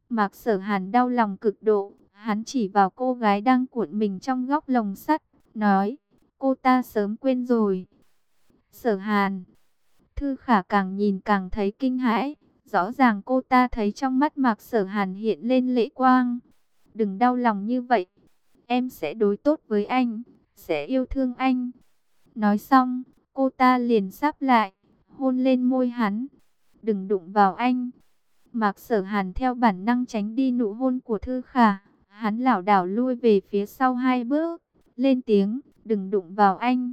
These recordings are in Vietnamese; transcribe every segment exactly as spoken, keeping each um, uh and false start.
Mạc Sở Hàn đau lòng cực độ, hắn chỉ vào cô gái đang cuộn mình trong góc lồng sắt, nói, cô ta sớm quên rồi. Sở Hàn, Thư Khả càng nhìn càng thấy kinh hãi, rõ ràng cô ta thấy trong mắt Mạc Sở Hàn hiện lên lệ quang. Đừng đau lòng như vậy, em sẽ đối tốt với anh, sẽ yêu thương anh. Nói xong, cô ta liền sáp lại, hôn lên môi hắn. Đừng đụng vào anh. Mạc Sở Hàn theo bản năng tránh đi nụ hôn của Thư Khả. Hắn lảo đảo lui về phía sau hai bước, lên tiếng, đừng đụng vào anh.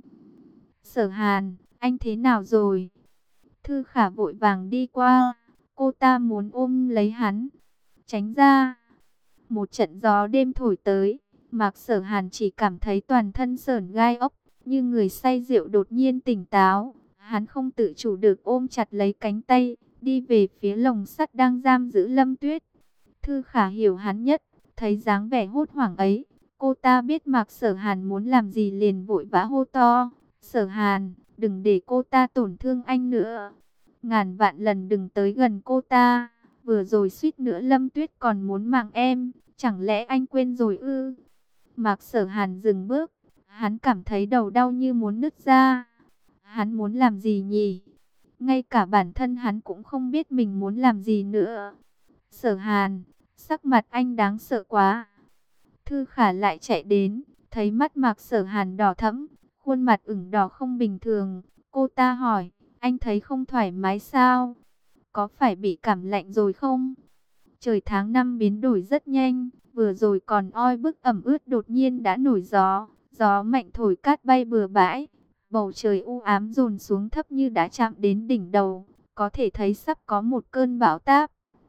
Sở Hàn, anh thế nào rồi? Thư Khả vội vàng đi qua, cô ta muốn ôm lấy hắn. Tránh ra. Một trận gió đêm thổi tới, Mạc Sở Hàn chỉ cảm thấy toàn thân sởn gai ốc, như người say rượu đột nhiên tỉnh táo. Hắn không tự chủ được ôm chặt lấy cánh tay, đi về phía lồng sắt đang giam giữ Lâm Tuyết. Thư Khả hiểu hắn nhất, thấy dáng vẻ hốt hoảng ấy, cô ta biết Mạc Sở Hàn muốn làm gì liền vội vã hô to. Sở Hàn, đừng để cô ta tổn thương anh nữa. Ngàn vạn lần đừng tới gần cô ta. Vừa rồi suýt nữa Lâm Tuyết còn muốn mạng em, chẳng lẽ anh quên rồi ư? Mạc Sở Hàn dừng bước, hắn cảm thấy đầu đau như muốn nứt ra. Hắn muốn làm gì nhỉ? Ngay cả bản thân hắn cũng không biết mình muốn làm gì nữa. Sở Hàn, sắc mặt anh đáng sợ quá. Thư Khả lại chạy đến, thấy mắt Mạc Sở Hàn đỏ thẫm, khuôn mặt ửng đỏ không bình thường. Cô ta hỏi, anh thấy không thoải mái sao? Có phải bị cảm lạnh rồi không? Trời tháng năm biến đổi rất nhanh, vừa rồi còn oi bức ẩm ướt đột nhiên đã nổi gió. Gió mạnh thổi cát bay bừa bãi, bầu trời u ám dồn xuống thấp như đã chạm đến đỉnh đầu, có thể thấy sắp có một cơn bão táp.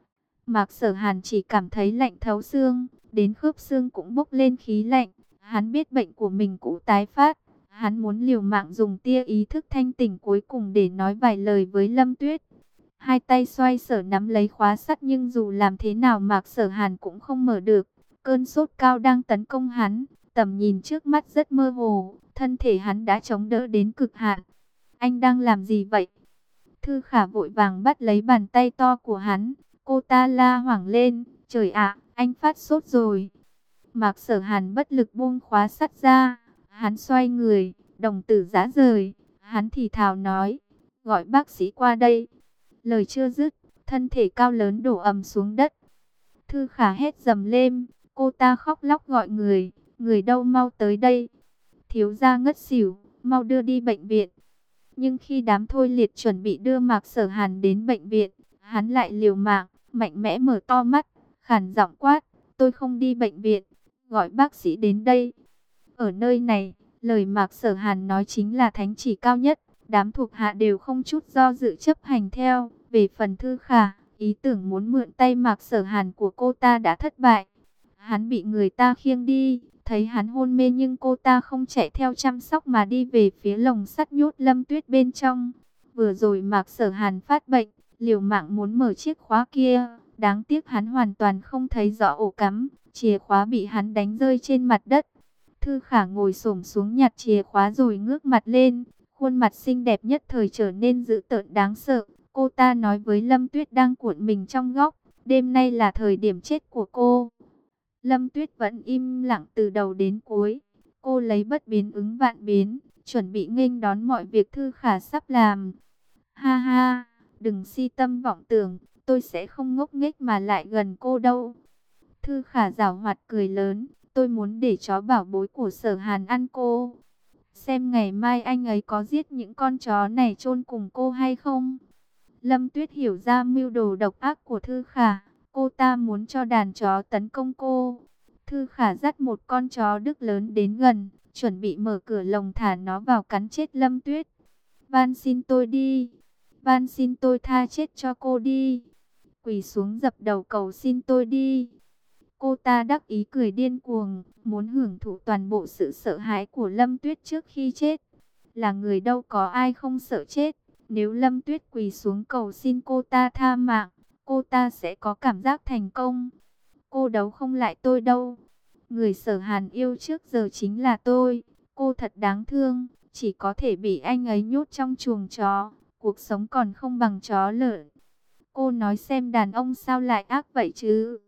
Mạc Sở Hàn chỉ cảm thấy lạnh thấu xương, đến khớp xương cũng bốc lên khí lạnh. Hắn biết bệnh của mình cũng tái phát. Hắn muốn liều mạng dùng tia ý thức thanh tỉnh cuối cùng để nói vài lời với Lâm Tuyết. Hai tay xoay sở nắm lấy khóa sắt nhưng dù làm thế nào Mạc Sở Hàn cũng không mở được. Cơn sốt cao đang tấn công hắn, tầm nhìn trước mắt rất mơ hồ, thân thể hắn đã chống đỡ đến cực hạn. Anh đang làm gì vậy? Thư Khả vội vàng bắt lấy bàn tay to của hắn, cô ta la hoảng lên, trời ạ, anh phát sốt rồi. Mạc Sở Hàn bất lực buông khóa sắt ra, hắn xoay người, đồng tử rã rời, hắn thì thào nói, gọi bác sĩ qua đây. Lời chưa dứt, thân thể cao lớn đổ ầm xuống đất. Thư Khả hét dầm lên, cô ta khóc lóc gọi người, người đâu mau tới đây. Thiếu gia ngất xỉu, mau đưa đi bệnh viện. Nhưng khi đám thôi liệt chuẩn bị đưa Mạc Sở Hàn đến bệnh viện, hắn lại liều mạng, mạnh mẽ mở to mắt, khàn giọng quát, tôi không đi bệnh viện, gọi bác sĩ đến đây. Ở nơi này, lời Mạc Sở Hàn nói chính là thánh chỉ cao nhất, đám thuộc hạ đều không chút do dự chấp hành theo. Về phần Thư Khả, ý tưởng muốn mượn tay Mạc Sở Hàn của cô ta đã thất bại. Hắn bị người ta khiêng đi, thấy hắn hôn mê nhưng cô ta không chạy theo chăm sóc mà đi về phía lồng sắt nhốt Lâm Tuyết bên trong. Vừa rồi Mạc Sở Hàn phát bệnh, liều mạng muốn mở chiếc khóa kia, đáng tiếc hắn hoàn toàn không thấy rõ ổ cắm, chìa khóa bị hắn đánh rơi trên mặt đất. Thư Khả ngồi xổm xuống nhặt chìa khóa rồi ngước mặt lên, khuôn mặt xinh đẹp nhất thời trở nên dữ tợn đáng sợ. Cô ta nói với Lâm Tuyết đang cuộn mình trong góc, đêm nay là thời điểm chết của cô. Lâm Tuyết vẫn im lặng từ đầu đến cuối. Cô lấy bất biến ứng vạn biến, chuẩn bị nghênh đón mọi việc Thư Khả sắp làm. Ha ha, đừng si tâm vọng tưởng, tôi sẽ không ngốc nghếch mà lại gần cô đâu. Thư Khả giảo hoạt cười lớn, tôi muốn để chó bảo bối của Sở Hàn ăn cô. Xem ngày mai anh ấy có giết những con chó này chôn cùng cô hay không. Lâm Tuyết hiểu ra mưu đồ độc ác của Thư Khả, cô ta muốn cho đàn chó tấn công cô. Thư Khả dắt một con chó Đức lớn đến gần, chuẩn bị mở cửa lồng thả nó vào cắn chết Lâm Tuyết. Van xin tôi đi, van xin tôi tha chết cho cô đi, quỳ xuống dập đầu cầu xin tôi đi. Cô ta đắc ý cười điên cuồng, muốn hưởng thụ toàn bộ sự sợ hãi của Lâm Tuyết trước khi chết. Là người đâu có ai không sợ chết. Nếu Lâm Tuyết quỳ xuống cầu xin cô ta tha mạng, cô ta sẽ có cảm giác thành công. Cô đấu không lại tôi đâu. Người Sở Hàn yêu trước giờ chính là tôi. Cô thật đáng thương, chỉ có thể bị anh ấy nhốt trong chuồng chó. Cuộc sống còn không bằng chó lợn. Cô nói xem đàn ông sao lại ác vậy chứ.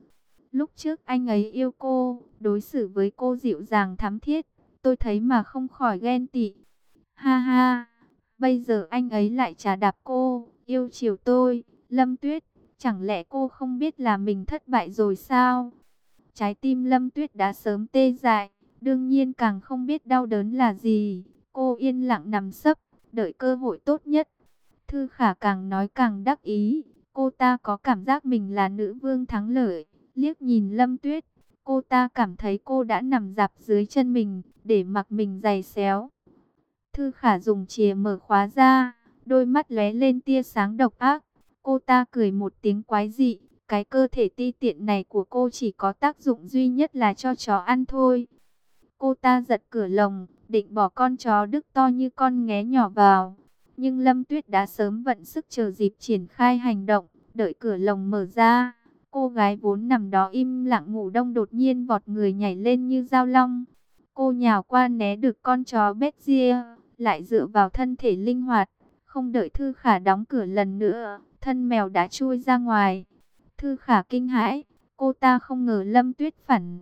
Lúc trước anh ấy yêu cô, đối xử với cô dịu dàng thắm thiết, tôi thấy mà không khỏi ghen tị. Ha ha, bây giờ anh ấy lại chà đạp cô, yêu chiều tôi. Lâm Tuyết, chẳng lẽ cô không biết là mình thất bại rồi sao? Trái tim Lâm Tuyết đã sớm tê dại, đương nhiên càng không biết đau đớn là gì. Cô yên lặng nằm sấp, đợi cơ hội tốt nhất. Thư Khả càng nói càng đắc ý, cô ta có cảm giác mình là nữ vương thắng lợi. Liếc nhìn Lâm Tuyết, cô ta cảm thấy cô đã nằm dạp dưới chân mình, để mặc mình giày xéo. Thư Khả dùng chìa mở khóa ra, đôi mắt lóe lên tia sáng độc ác. Cô ta cười một tiếng quái dị, cái cơ thể ti tiện này của cô chỉ có tác dụng duy nhất là cho chó ăn thôi. Cô ta giật cửa lồng, định bỏ con chó đức to như con nghé nhỏ vào. Nhưng Lâm Tuyết đã sớm vận sức chờ dịp triển khai hành động, đợi cửa lồng mở ra. Cô gái vốn nằm đó im lặng ngủ đông đột nhiên vọt người nhảy lên như dao long. Cô nhào qua né được con chó Béc-ria, lại dựa vào thân thể linh hoạt. Không đợi Thư Khả đóng cửa lần nữa, thân mèo đã chui ra ngoài. Thư Khả kinh hãi, cô ta không ngờ Lâm Tuyết phản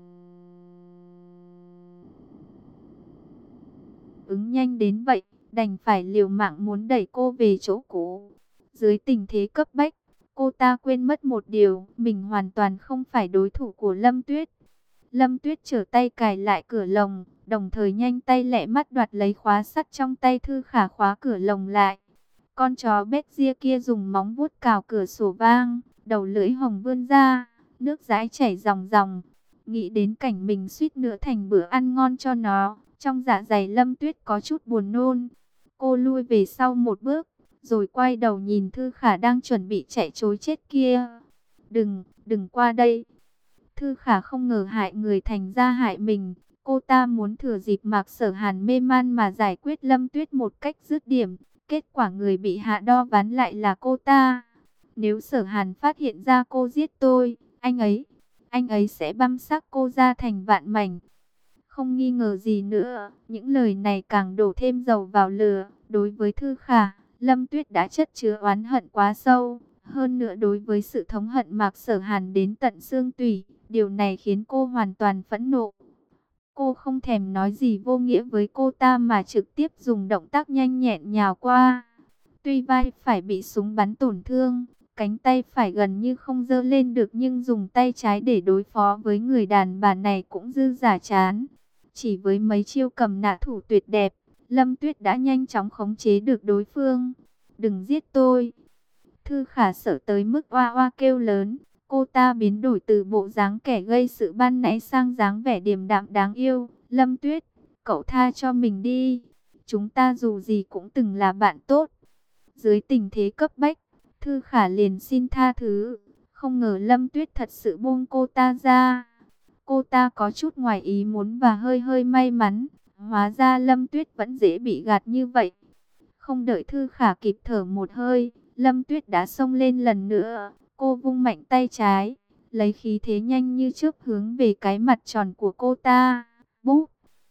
ứng nhanh đến vậy, đành phải liều mạng muốn đẩy cô về chỗ cũ. Dưới tình thế cấp bách, cô ta quên mất một điều, mình hoàn toàn không phải đối thủ của Lâm Tuyết. Lâm Tuyết trở tay cài lại cửa lồng, đồng thời nhanh tay lẹ mắt đoạt lấy khóa sắt trong tay Thư Khả khóa cửa lồng lại. Con chó Béc-ria kia dùng móng vuốt cào cửa sổ vang, đầu lưỡi hồng vươn ra, nước dãi chảy ròng ròng. Nghĩ đến cảnh mình suýt nữa thành bữa ăn ngon cho nó, trong dạ dày Lâm Tuyết có chút buồn nôn. Cô lui về sau một bước, rồi quay đầu nhìn Thư Khả đang chuẩn bị chạy trối chết kia. Đừng, đừng qua đây. Thư Khả không ngờ hại người thành ra hại mình. Cô ta muốn thừa dịp Mạc Sở Hàn mê man mà giải quyết Lâm Tuyết một cách dứt điểm. Kết quả người bị hạ đo ván lại là cô ta. Nếu Sở Hàn phát hiện ra cô giết tôi, anh ấy, anh ấy sẽ băm xác cô ra thành vạn mảnh. Không nghi ngờ gì nữa, những lời này càng đổ thêm dầu vào lửa. Đối với Thư Khả, Lâm Tuyết đã chất chứa oán hận quá sâu. Hơn nữa đối với sự thống hận Mạc Sở Hàn đến tận xương tủy, điều này khiến cô hoàn toàn phẫn nộ. Cô không thèm nói gì vô nghĩa với cô ta mà trực tiếp dùng động tác nhanh nhẹn nhào qua. Tuy vai phải bị súng bắn tổn thương, cánh tay phải gần như không giơ lên được, nhưng dùng tay trái để đối phó với người đàn bà này cũng dư giả chán. Chỉ với mấy chiêu cầm nã thủ tuyệt đẹp, Lâm Tuyết đã nhanh chóng khống chế được đối phương. Đừng giết tôi. Thư Khả sợ tới mức oa oa kêu lớn. Cô ta biến đổi từ bộ dáng kẻ gây sự ban nãy sang dáng vẻ điềm đạm đáng yêu. Lâm Tuyết, cậu tha cho mình đi. Chúng ta dù gì cũng từng là bạn tốt. Dưới tình thế cấp bách, Thư Khả liền xin tha thứ. Không ngờ Lâm Tuyết thật sự buông cô ta ra. Cô ta có chút ngoài ý muốn và hơi hơi may mắn. Hóa ra Lâm Tuyết vẫn dễ bị gạt như vậy. Không đợi Thư Khả kịp thở một hơi, Lâm Tuyết đã xông lên lần nữa. Cô vung mạnh tay trái, lấy khí thế nhanh như chớp hướng về cái mặt tròn của cô ta. Búp!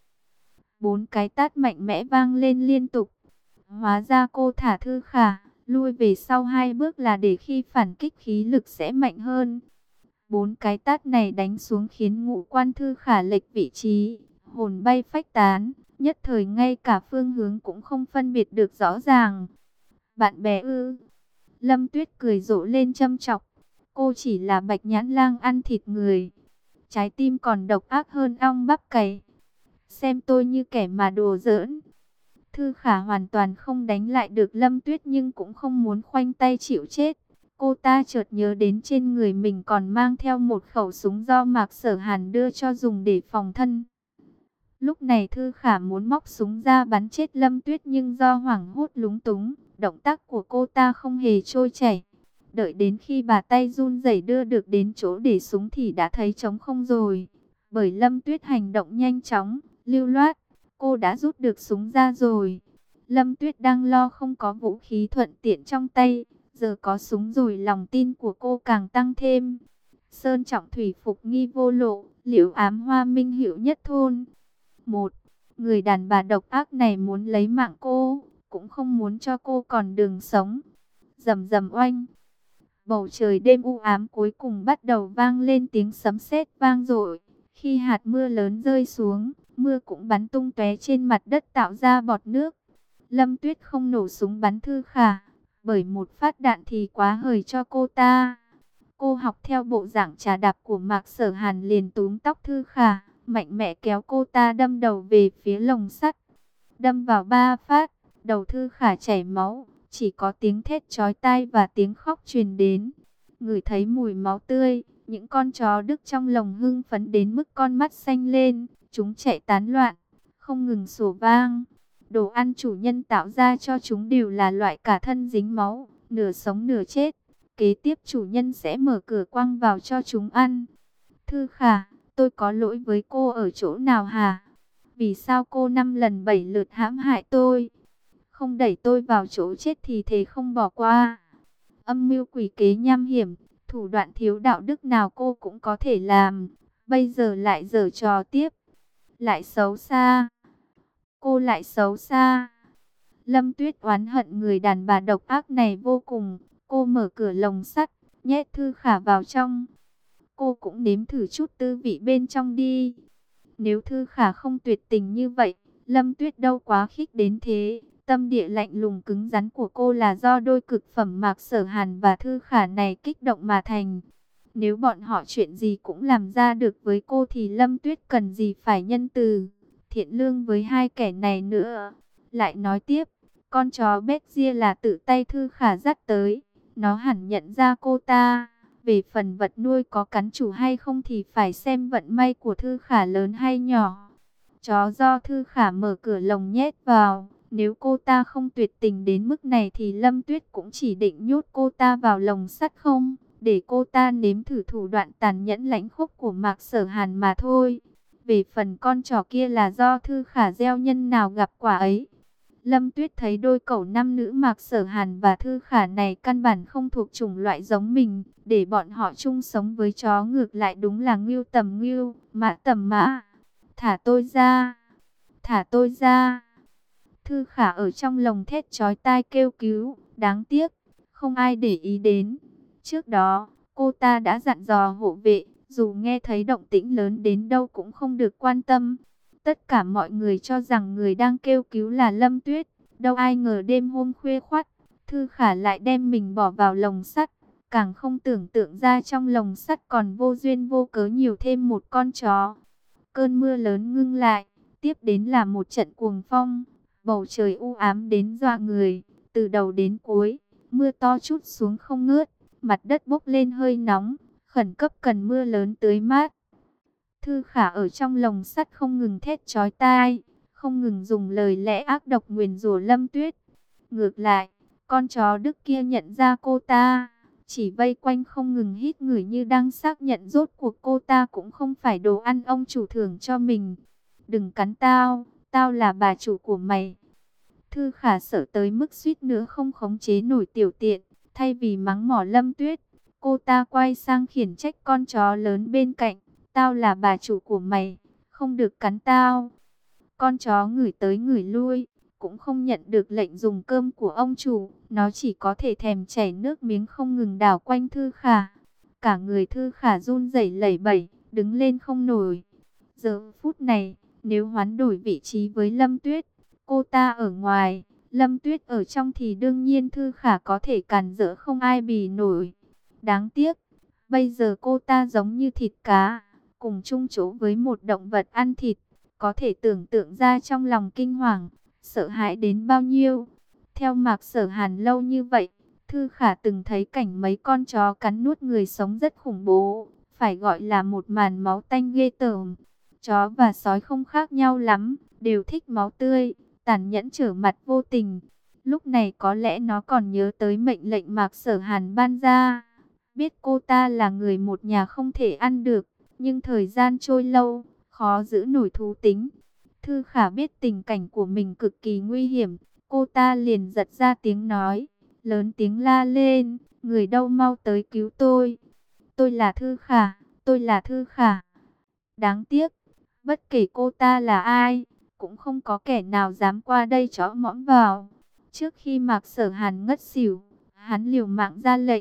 Bốn cái tát mạnh mẽ vang lên liên tục. Hóa ra cô thả Thư Khả, lui về sau hai bước là để khi phản kích khí lực sẽ mạnh hơn. Bốn cái tát này đánh xuống khiến ngũ quan Thư Khả lệch vị trí, hồn bay phách tán, nhất thời ngay cả phương hướng cũng không phân biệt được rõ ràng. Bạn bè ư? Lâm Tuyết cười rộ lên châm chọc. Cô chỉ là bạch nhãn lang ăn thịt người, trái tim còn độc ác hơn ong bắp cày. Xem tôi như kẻ mà đùa giỡn. Thư Khả hoàn toàn không đánh lại được Lâm Tuyết nhưng cũng không muốn khoanh tay chịu chết. Cô ta chợt nhớ đến trên người mình còn mang theo một khẩu súng do Mạc Sở Hàn đưa cho dùng để phòng thân. Lúc này Thư Khả muốn móc súng ra bắn chết Lâm Tuyết nhưng do hoảng hốt lúng túng, động tác của cô ta không hề trôi chảy. Đợi đến khi bà tay run rẩy đưa được đến chỗ để súng thì đã thấy trống không rồi. Bởi Lâm Tuyết hành động nhanh chóng, lưu loát, cô đã rút được súng ra rồi. Lâm Tuyết đang lo không có vũ khí thuận tiện trong tay, giờ có súng rồi lòng tin của cô càng tăng thêm. Sơn trọng thủy phục nghi vô lộ, liễu ám hoa minh hữu nhất thôn. Một, người đàn bà độc ác này muốn lấy mạng cô, cũng không muốn cho cô còn đường sống. Rầm rầm oanh. Bầu trời đêm u ám cuối cùng bắt đầu vang lên tiếng sấm sét vang dội. Khi hạt mưa lớn rơi xuống, mưa cũng bắn tung tóe trên mặt đất tạo ra bọt nước. Lâm Tuyết không nổ súng bắn Thư Khả, bởi một phát đạn thì quá hời cho cô ta. Cô học theo bộ dạng trà đạp của Mạc Sở Hàn, liền túm tóc Thư Khả, mạnh mẽ kéo cô ta đâm đầu về phía lồng sắt. Đâm vào ba phát, đầu Thư Khả chảy máu, chỉ có tiếng thét chói tai và tiếng khóc truyền đến. Ngửi thấy mùi máu tươi, những con chó Đức trong lồng hưng phấn đến mức con mắt xanh lên, chúng chạy tán loạn, không ngừng sủa vang. Đồ ăn chủ nhân tạo ra cho chúng đều là loại cả thân dính máu, nửa sống nửa chết. Kế tiếp chủ nhân sẽ mở cửa quăng vào cho chúng ăn. Thư Khả, tôi có lỗi với cô ở chỗ nào hả? Vì sao cô năm lần bảy lượt hãm hại tôi? Không đẩy tôi vào chỗ chết thì thề không bỏ qua. Âm mưu quỷ kế nham hiểm, thủ đoạn thiếu đạo đức nào cô cũng có thể làm. Bây giờ lại giở trò tiếp. Lại xấu xa. Cô lại xấu xa. Lâm Tuyết oán hận người đàn bà độc ác này vô cùng. Cô mở cửa lồng sắt, nhét Thư Khả vào trong. Cô cũng nếm thử chút tư vị bên trong đi. Nếu Thư Khả không tuyệt tình như vậy, Lâm Tuyết đâu quá khích đến thế. Tâm địa lạnh lùng cứng rắn của cô là do đôi cực phẩm Mạc Sở Hàn và Thư Khả này kích động mà thành. Nếu bọn họ chuyện gì cũng làm ra được với cô thì Lâm Tuyết cần gì phải nhân từ, thiện lương với hai kẻ này nữa. Lại nói tiếp, con chó Béc-ria là tự tay Thư Khả dắt tới. Nó hẳn nhận ra cô ta. Về phần vật nuôi có cắn chủ hay không thì phải xem vận may của Thư Khả lớn hay nhỏ. Chó do Thư Khả mở cửa lồng nhét vào. Nếu cô ta không tuyệt tình đến mức này thì Lâm Tuyết cũng chỉ định nhốt cô ta vào lồng sắt không, để cô ta nếm thử thủ đoạn tàn nhẫn lãnh khốc của Mạc Sở Hàn mà thôi. Về phần con chó kia là do Thư Khả gieo nhân nào gặp quả ấy. Lâm Tuyết thấy đôi cẩu nam nữ Mạc Sở Hàn và Thư Khả này căn bản không thuộc chủng loại giống mình, để bọn họ chung sống với chó ngược lại đúng là ngưu tầm ngưu, mã tầm mã. Thả tôi ra, thả tôi ra. Thư Khả ở trong lồng thét chói tai kêu cứu, đáng tiếc, không ai để ý đến. Trước đó, cô ta đã dặn dò hộ vệ, dù nghe thấy động tĩnh lớn đến đâu cũng không được quan tâm. Tất cả mọi người cho rằng người đang kêu cứu là Lâm Tuyết, đâu ai ngờ đêm hôm khuya khoắt, Thư Khả lại đem mình bỏ vào lồng sắt. Càng không tưởng tượng ra trong lồng sắt còn vô duyên vô cớ nhiều thêm một con chó. Cơn mưa lớn ngưng lại, tiếp đến là một trận cuồng phong. Bầu trời u ám đến dọa người, từ đầu đến cuối, mưa to trút xuống không ngớt, mặt đất bốc lên hơi nóng, khẩn cấp cần mưa lớn tưới mát. Thư Khả ở trong lồng sắt không ngừng thét chói tai, không ngừng dùng lời lẽ ác độc nguyền rủa Lâm Tuyết. Ngược lại, con chó Đức kia nhận ra cô ta, chỉ vây quanh không ngừng hít ngửi như đang xác nhận rốt cuộc cô ta cũng không phải đồ ăn ông chủ thưởng cho mình. Đừng cắn tao, tao là bà chủ của mày. Thư Khả sợ tới mức suýt nữa không khống chế nổi tiểu tiện, thay vì mắng mỏ Lâm Tuyết, cô ta quay sang khiển trách con chó lớn bên cạnh. Tao là bà chủ của mày, không được cắn tao. Con chó ngửi tới ngửi lui, cũng không nhận được lệnh dùng cơm của ông chủ. Nó chỉ có thể thèm chảy nước miếng không ngừng đảo quanh Thư Khả. Cả người Thư Khả run rẩy lẩy bẩy, đứng lên không nổi. Giờ phút này, nếu hoán đổi vị trí với Lâm Tuyết, cô ta ở ngoài, Lâm Tuyết ở trong thì đương nhiên Thư Khả có thể cản rỡ không ai bì nổi. Đáng tiếc, bây giờ cô ta giống như thịt cá, cùng chung chỗ với một động vật ăn thịt, có thể tưởng tượng ra trong lòng kinh hoàng, sợ hãi đến bao nhiêu. Theo Mạc Sở Hàn lâu như vậy, Thư Khả từng thấy cảnh mấy con chó cắn nuốt người sống rất khủng bố, phải gọi là một màn máu tanh ghê tởm. Chó và sói không khác nhau lắm, đều thích máu tươi, tàn nhẫn trở mặt vô tình. Lúc này có lẽ nó còn nhớ tới mệnh lệnh Mạc Sở Hàn ban ra, biết cô ta là người một nhà không thể ăn được. Nhưng thời gian trôi lâu, khó giữ nổi thú tính. Thư Khả biết tình cảnh của mình cực kỳ nguy hiểm. Cô ta liền giật ra tiếng nói, lớn tiếng la lên, người đâu mau tới cứu tôi. Tôi là Thư Khả, tôi là Thư Khả. Đáng tiếc, bất kể cô ta là ai, cũng không có kẻ nào dám qua đây chõ mõm vào. Trước khi Mạc Sở Hàn ngất xỉu, hắn liều mạng ra lệnh,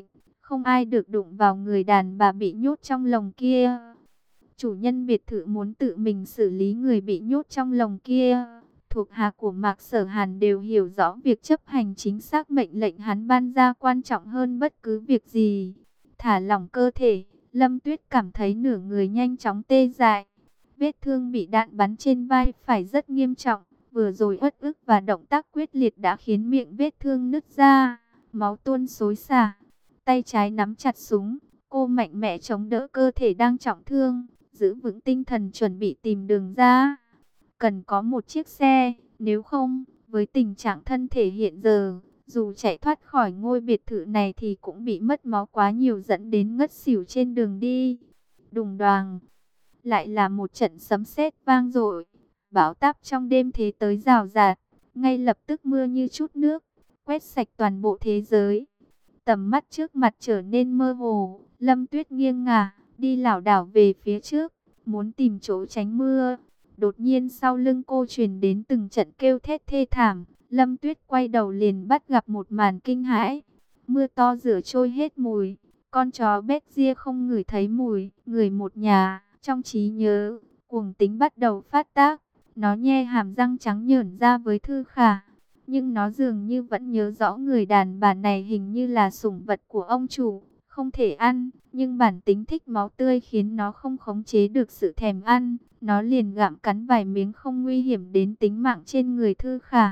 Không ai được đụng vào người đàn bà bị nhốt trong lồng kia. Chủ nhân biệt thự muốn tự mình xử lý người bị nhốt trong lồng kia. Thuộc hạ của Mạc Sở Hàn đều hiểu rõ việc chấp hành chính xác mệnh lệnh hắn ban ra quan trọng hơn bất cứ việc gì. Thả lỏng cơ thể, Lâm Tuyết cảm thấy nửa người nhanh chóng tê dại. Vết thương bị đạn bắn trên vai phải rất nghiêm trọng. Vừa rồi uất ức và động tác quyết liệt đã khiến miệng vết thương nứt ra, máu tuôn xối xả. Tay trái nắm chặt súng, cô mạnh mẽ chống đỡ cơ thể đang trọng thương, giữ vững tinh thần chuẩn bị tìm đường ra. Cần có một chiếc xe, nếu không, với tình trạng thân thể hiện giờ, dù chạy thoát khỏi ngôi biệt thự này thì cũng bị mất máu quá nhiều dẫn đến ngất xỉu trên đường đi. Đùng đoàng, lại là một trận sấm sét vang dội, bão táp trong đêm thế tới rào rạt, ngay lập tức mưa như chút nước, quét sạch toàn bộ thế giới. Tầm mắt trước mặt trở nên mơ hồ, Lâm Tuyết nghiêng ngả, đi lảo đảo về phía trước, muốn tìm chỗ tránh mưa. Đột nhiên sau lưng cô truyền đến từng trận kêu thét thê thảm, Lâm Tuyết quay đầu liền bắt gặp một màn kinh hãi. Mưa to rửa trôi hết mùi, con chó Béc-ria không ngửi thấy mùi, người một nhà, trong trí nhớ, cuồng tính bắt đầu phát tác. Nó nhe hàm răng trắng nhởn ra với Thư Khả. Nhưng nó dường như vẫn nhớ rõ người đàn bà này hình như là sủng vật của ông chủ, không thể ăn, nhưng bản tính thích máu tươi khiến nó không khống chế được sự thèm ăn. Nó liền gặm cắn vài miếng không nguy hiểm đến tính mạng trên người Thư Khả.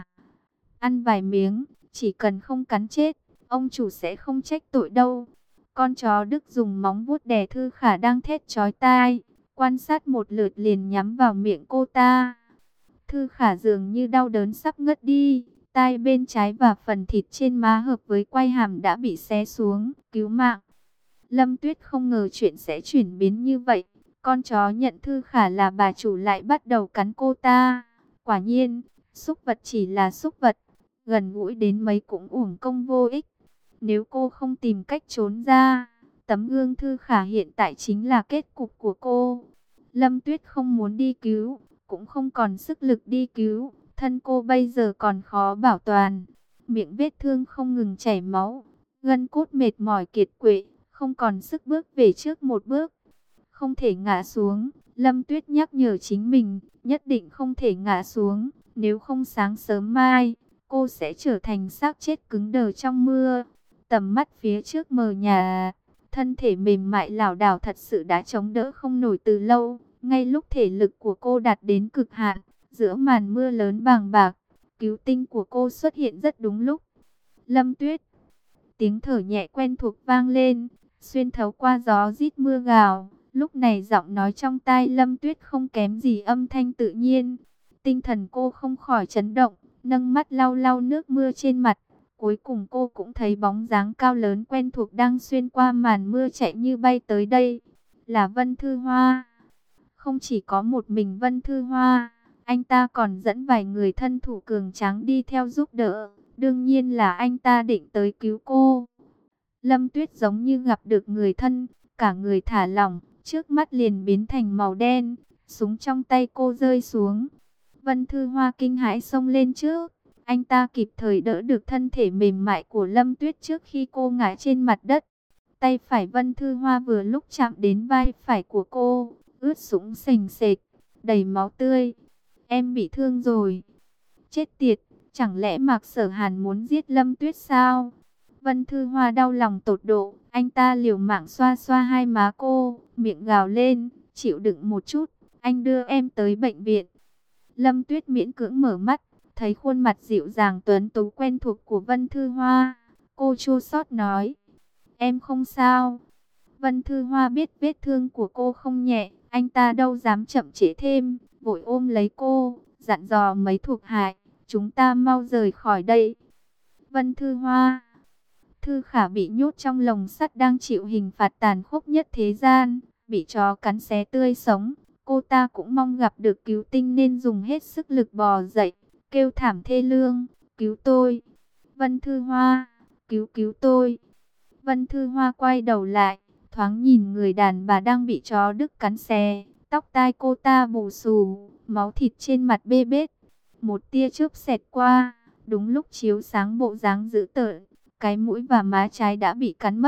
Ăn vài miếng, chỉ cần không cắn chết, ông chủ sẽ không trách tội đâu. Con chó Đức dùng móng vuốt đè Thư Khả đang thét chói tai, quan sát một lượt liền nhắm vào miệng cô ta. Thư Khả dường như đau đớn sắp ngất đi, tai bên trái và phần thịt trên má hợp với quai hàm đã bị xé xuống, cứu mạng. Lâm Tuyết không ngờ chuyện sẽ chuyển biến như vậy. Con chó nhận Thư Khả là bà chủ lại bắt đầu cắn cô ta. Quả nhiên, súc vật chỉ là súc vật, gần gũi đến mấy cũng uổng công vô ích. Nếu cô không tìm cách trốn ra, tấm gương Thư Khả hiện tại chính là kết cục của cô. Lâm Tuyết không muốn đi cứu, cũng không còn sức lực đi cứu. Thân cô bây giờ còn khó bảo toàn. Miệng vết thương không ngừng chảy máu, gân cốt mệt mỏi kiệt quệ, không còn sức bước về trước một bước. Không thể ngã xuống, Lâm Tuyết nhắc nhở chính mình, nhất định không thể ngã xuống. Nếu không sáng sớm mai, cô sẽ trở thành xác chết cứng đờ trong mưa. Tầm mắt phía trước mờ nhà, thân thể mềm mại lảo đảo thật sự đã chống đỡ không nổi từ lâu. Ngay lúc thể lực của cô đạt đến cực hạn, giữa màn mưa lớn bàng bạc, cứu tinh của cô xuất hiện rất đúng lúc. Lâm Tuyết, tiếng thở nhẹ quen thuộc vang lên, xuyên thấu qua gió rít mưa gào. Lúc này giọng nói trong tai Lâm Tuyết không kém gì âm thanh tự nhiên. Tinh thần cô không khỏi chấn động, nâng mắt lau lau nước mưa trên mặt. Cuối cùng cô cũng thấy bóng dáng cao lớn quen thuộc đang xuyên qua màn mưa chạy như bay tới đây. Là Vân Thư Hoa. Không chỉ có một mình Vân Thư Hoa, anh ta còn dẫn vài người thân thủ cường tráng đi theo giúp đỡ. Đương nhiên là anh ta định tới cứu cô. Lâm Tuyết giống như gặp được người thân, cả người thả lỏng, trước mắt liền biến thành màu đen, súng trong tay cô rơi xuống. Vân Thư Hoa kinh hãi xông lên trước, anh ta kịp thời đỡ được thân thể mềm mại của Lâm Tuyết trước khi cô ngã trên mặt đất. Tay phải Vân Thư Hoa vừa lúc chạm đến vai phải của cô, ướt sũng sình sệt, đầy máu tươi. Em bị thương rồi. Chết tiệt, chẳng lẽ Mạc Sở Hàn muốn giết Lâm Tuyết sao? Vân Thư Hoa đau lòng tột độ, anh ta liều mạng xoa xoa hai má cô, miệng gào lên, chịu đựng một chút, anh đưa em tới bệnh viện. Lâm Tuyết miễn cưỡng mở mắt, thấy khuôn mặt dịu dàng tuấn tú quen thuộc của Vân Thư Hoa. Cô chua xót nói, em không sao. Vân Thư Hoa biết vết thương của cô không nhẹ, anh ta đâu dám chậm trễ thêm, vội ôm lấy cô, dặn dò mấy thuộc hạ, chúng ta mau rời khỏi đây. Vân Thư Hoa, Thư Khả bị nhốt trong lồng sắt đang chịu hình phạt tàn khốc nhất thế gian, bị chó cắn xé tươi sống. Cô ta cũng mong gặp được cứu tinh nên dùng hết sức lực bò dậy, kêu thảm thê lương, cứu tôi. Vân Thư Hoa, cứu cứu tôi. Vân Thư Hoa quay đầu lại, thoáng nhìn người đàn bà đang bị chó Đức cắn xé, tóc tai cô ta bù xù, máu thịt trên mặt bê bết. Một tia chớp xẹt qua, đúng lúc chiếu sáng bộ dáng dữ tợn, cái mũi và má trái đã bị cắn mất.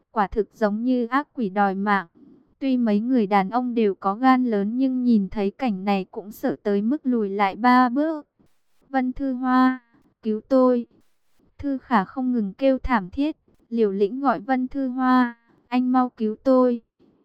quả thực giống như ác quỷ đòi mạng. Tuy mấy người đàn ông đều có gan lớn nhưng nhìn thấy cảnh này cũng sợ tới mức lùi lại ba bước. Vân Thư Hoa, cứu tôi! Thư Khả không ngừng kêu thảm thiết, liều lĩnh gọi Vân Thư Hoa, anh mau cứu tôi.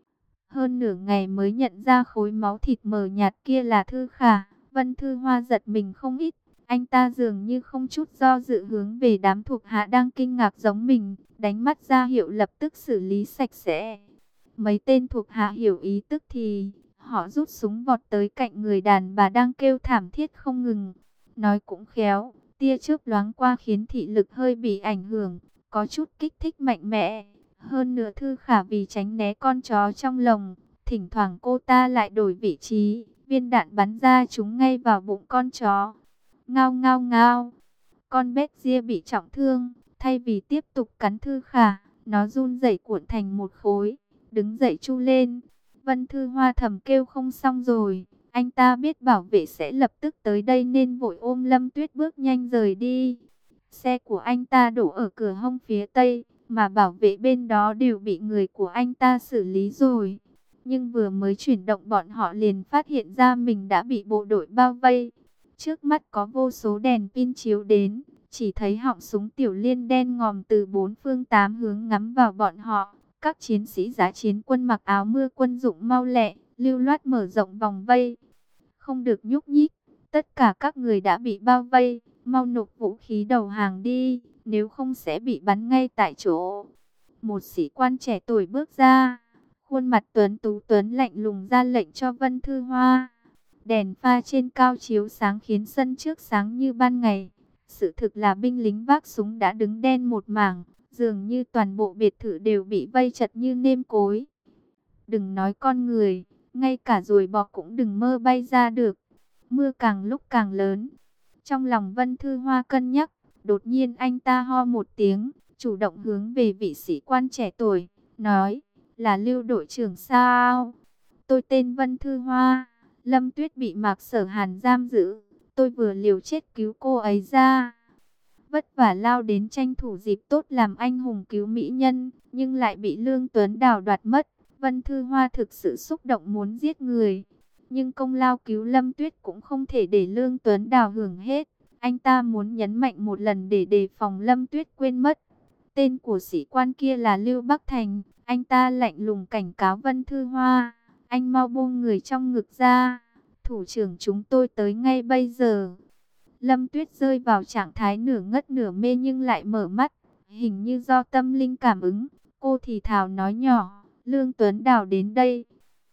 Hơn nửa ngày mới nhận ra khối máu thịt mờ nhạt kia là Thư Khả. Vân Thư Hoa giật mình không ít. Anh ta dường như không chút do dự hướng về đám thuộc hạ đang kinh ngạc giống mình, đánh mắt ra hiệu lập tức xử lý sạch sẽ. Mấy tên thuộc hạ hiểu ý tức thì họ rút súng vọt tới cạnh người đàn bà đang kêu thảm thiết không ngừng. Nói cũng khéo, tia chớp loáng qua khiến thị lực hơi bị ảnh hưởng, có chút kích thích mạnh mẽ. Hơn nữa Thư Khả vì tránh né con chó trong lồng, thỉnh thoảng cô ta lại đổi vị trí, viên đạn bắn ra trúng ngay vào bụng con chó. Ngao ngao ngao, con Béc-ria bị trọng thương, thay vì tiếp tục cắn Thư Khả, nó run rẩy cuộn thành một khối, đứng dậy chu lên. Vân Thư Hoa thầm kêu không xong rồi, anh ta biết bảo vệ sẽ lập tức tới đây nên vội ôm Lâm Tuyết bước nhanh rời đi. Xe của anh ta đổ ở cửa hông phía tây, mà bảo vệ bên đó đều bị người của anh ta xử lý rồi. Nhưng vừa mới chuyển động bọn họ liền phát hiện ra mình đã bị bộ đội bao vây. Trước mắt có vô số đèn pin chiếu đến, chỉ thấy họng súng tiểu liên đen ngòm từ bốn phương tám hướng ngắm vào bọn họ. Các chiến sĩ giá chiến quân mặc áo mưa quân dụng mau lẹ, lưu loát mở rộng vòng vây. Không được nhúc nhích, tất cả các người đã bị bao vây, mau nộp vũ khí đầu hàng đi, nếu không sẽ bị bắn ngay tại chỗ. Một sĩ quan trẻ tuổi bước ra, khuôn mặt tuấn tú tuấn lạnh lùng ra lệnh cho Vân Thư Hoa. Đèn pha trên cao chiếu sáng khiến sân trước sáng như ban ngày. Sự thực là binh lính vác súng đã đứng đen một mảng, dường như toàn bộ biệt thự đều bị vây chật như nêm cối. Đừng nói con người, ngay cả ruồi bọ cũng đừng mơ bay ra được. Mưa càng lúc càng lớn. Trong lòng Vân Thư Hoa cân nhắc, đột nhiên anh ta ho một tiếng, chủ động hướng về vị sĩ quan trẻ tuổi, nói, là Lưu đội trưởng sao? Tôi tên Vân Thư Hoa, Lâm Tuyết bị Mạc Sở Hàn giam giữ, tôi vừa liều chết cứu cô ấy ra. Vất vả lao đến tranh thủ dịp tốt làm anh hùng cứu mỹ nhân, nhưng lại bị Lương Tuấn Đào đoạt mất. Vân Thư Hoa thực sự xúc động muốn giết người. Nhưng công lao cứu Lâm Tuyết cũng không thể để Lương Tuấn Đào hưởng hết. Anh ta muốn nhấn mạnh một lần để đề phòng Lâm Tuyết quên mất. Tên của sĩ quan kia là Lưu Bắc Thành. Anh ta lạnh lùng cảnh cáo Vân Thư Hoa. Anh mau buông người trong ngực ra. Thủ trưởng chúng tôi tới ngay bây giờ. Lâm Tuyết rơi vào trạng thái nửa ngất nửa mê nhưng lại mở mắt. Hình như do tâm linh cảm ứng. Cô thì thào nói nhỏ. Lương Tuấn Đào đến đây.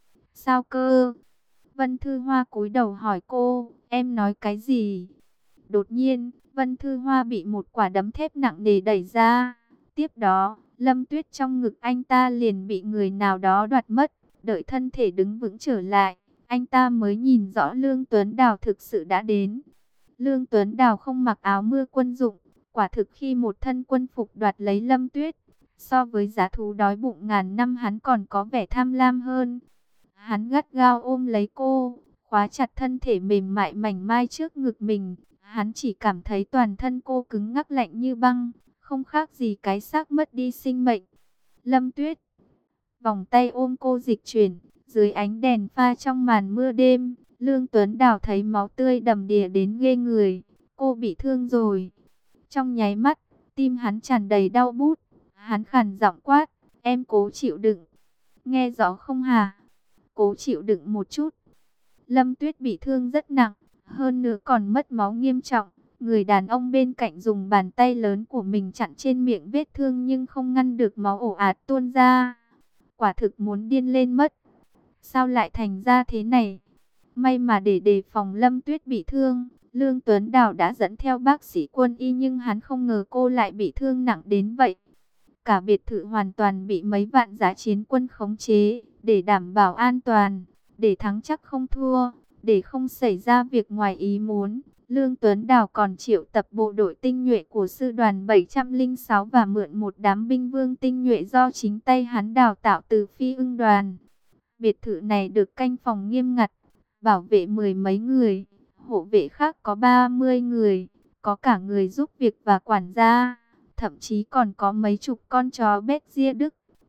Sao cơ? Vân Thư Hoa cúi đầu hỏi cô. Em nói cái gì? Đột nhiên, Vân Thư Hoa bị một quả đấm thép nặng nề đẩy ra. Tiếp đó, Lâm Tuyết trong ngực anh ta liền bị người nào đó đoạt mất. Đợi thân thể đứng vững trở lại, anh ta mới nhìn rõ Lương Tuấn Đào thực sự đã đến. Lương Tuấn Đào không mặc áo mưa quân dụng, quả thực khi một thân quân phục đoạt lấy Lâm Tuyết. So với giá thú đói bụng ngàn năm hắn còn có vẻ tham lam hơn. Hắn gắt gao ôm lấy cô, khóa chặt thân thể mềm mại mảnh mai trước ngực mình. Hắn chỉ cảm thấy toàn thân cô cứng ngắc lạnh như băng, không khác gì cái xác mất đi sinh mệnh. Lâm Tuyết, vòng tay ôm cô dịch chuyển, dưới ánh đèn pha trong màn mưa đêm, Lương Tuấn Đào thấy máu tươi đầm đìa đến ghê người. Cô bị thương rồi. Trong nháy mắt, tim hắn tràn đầy đau bút. Hắn khàn giọng quát, em cố chịu đựng. Nghe rõ không hả? Cố chịu đựng một chút. Lâm Tuyết bị thương rất nặng, hơn nữa còn mất máu nghiêm trọng. Người đàn ông bên cạnh dùng bàn tay lớn của mình chặn trên miệng vết thương nhưng không ngăn được máu ồ ạt tuôn ra. Quả thực muốn điên lên mất. Sao lại thành ra thế này? May mà để đề phòng Lâm Tuyết bị thương, Lương Tuấn Đào đã dẫn theo bác sĩ quân y nhưng hắn không ngờ cô lại bị thương nặng đến vậy. Cả biệt thự hoàn toàn bị mấy vạn giá chiến quân khống chế, để đảm bảo an toàn, để thắng chắc không thua, để không xảy ra việc ngoài ý muốn. Lương Tuấn Đào còn triệu tập bộ đội tinh nhuệ của sư đoàn bảy trăm lẻ sáu và mượn một đám binh vương tinh nhuệ do chính tay hắn đào tạo từ phi ưng đoàn. Biệt thự này được canh phòng nghiêm ngặt, bảo vệ mười mấy người, hộ vệ khác có ba mươi người, có cả người giúp việc và quản gia. Thậm chí còn có mấy chục con chó Béc-ria Đức,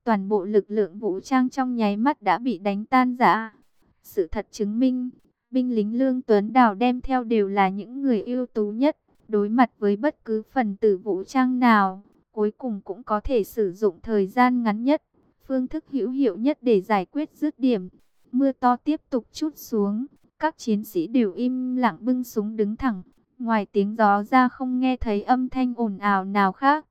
toàn bộ lực lượng vũ trang trong nháy mắt đã bị đánh tan rã. Sự thật chứng minh, binh lính Lương Tuấn Đào đem theo đều là những người ưu tú nhất, đối mặt với bất cứ phần tử vũ trang nào, cuối cùng cũng có thể sử dụng thời gian ngắn nhất, phương thức hữu hiệu nhất để giải quyết dứt điểm. Mưa to tiếp tục trút xuống, các chiến sĩ đều im lặng bưng súng đứng thẳng, ngoài tiếng gió ra không nghe thấy âm thanh ồn ào nào khác.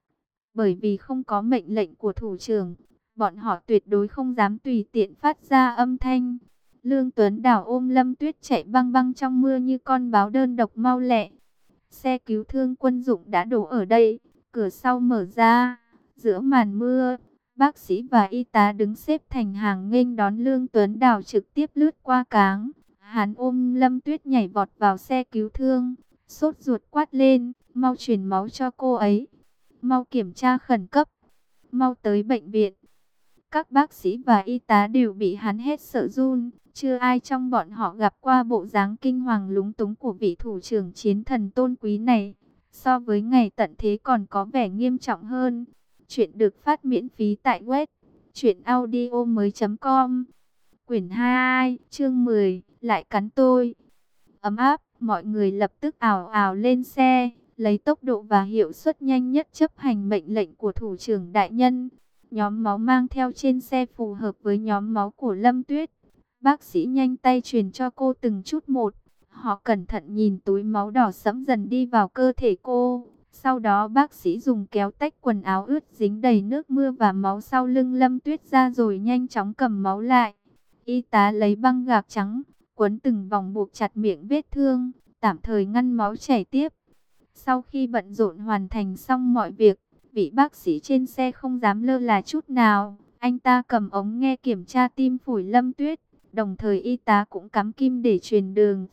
Bởi vì không có mệnh lệnh của thủ trưởng, bọn họ tuyệt đối không dám tùy tiện phát ra âm thanh. Lương Tuấn Đào ôm Lâm Tuyết chạy băng băng trong mưa như con báo đơn độc mau lẹ. Xe cứu thương quân dụng đã đổ ở đây, cửa sau mở ra, giữa màn mưa, bác sĩ và y tá đứng xếp thành hàng nghênh đón Lương Tuấn Đào trực tiếp lướt qua cáng. Hắn ôm Lâm Tuyết nhảy vọt vào xe cứu thương, sốt ruột quát lên, mau truyền máu cho cô ấy, mau kiểm tra khẩn cấp, mau tới bệnh viện. Các bác sĩ và y tá đều bị hắn hết sợ run, chưa ai trong bọn họ gặp qua bộ dáng kinh hoàng lúng túng của vị thủ trưởng chiến thần tôn quý này. So với ngày tận thế còn có vẻ nghiêm trọng hơn. Chuyện được phát miễn phí tại web truyện audio mới chấm com. Quyển hai, chương mười, lại cắn tôi. Ấm áp, mọi người lập tức ào ào lên xe, lấy tốc độ và hiệu suất nhanh nhất chấp hành mệnh lệnh của thủ trưởng đại nhân. Nhóm máu mang theo trên xe phù hợp với nhóm máu của Lâm Tuyết. Bác sĩ nhanh tay truyền cho cô từng chút một. Họ cẩn thận nhìn túi máu đỏ sẫm dần đi vào cơ thể cô. Sau đó bác sĩ dùng kéo tách quần áo ướt dính đầy nước mưa và máu sau lưng Lâm Tuyết ra rồi nhanh chóng cầm máu lại. Y tá lấy băng gạc trắng, quấn từng vòng buộc chặt miệng vết thương, tạm thời ngăn máu chảy tiếp. Sau khi bận rộn hoàn thành xong mọi việc, vị bác sĩ trên xe không dám lơ là chút nào. Anh ta cầm ống nghe kiểm tra tim phổi Lâm Tuyết. Đồng thời y tá cũng cắm kim để truyền đường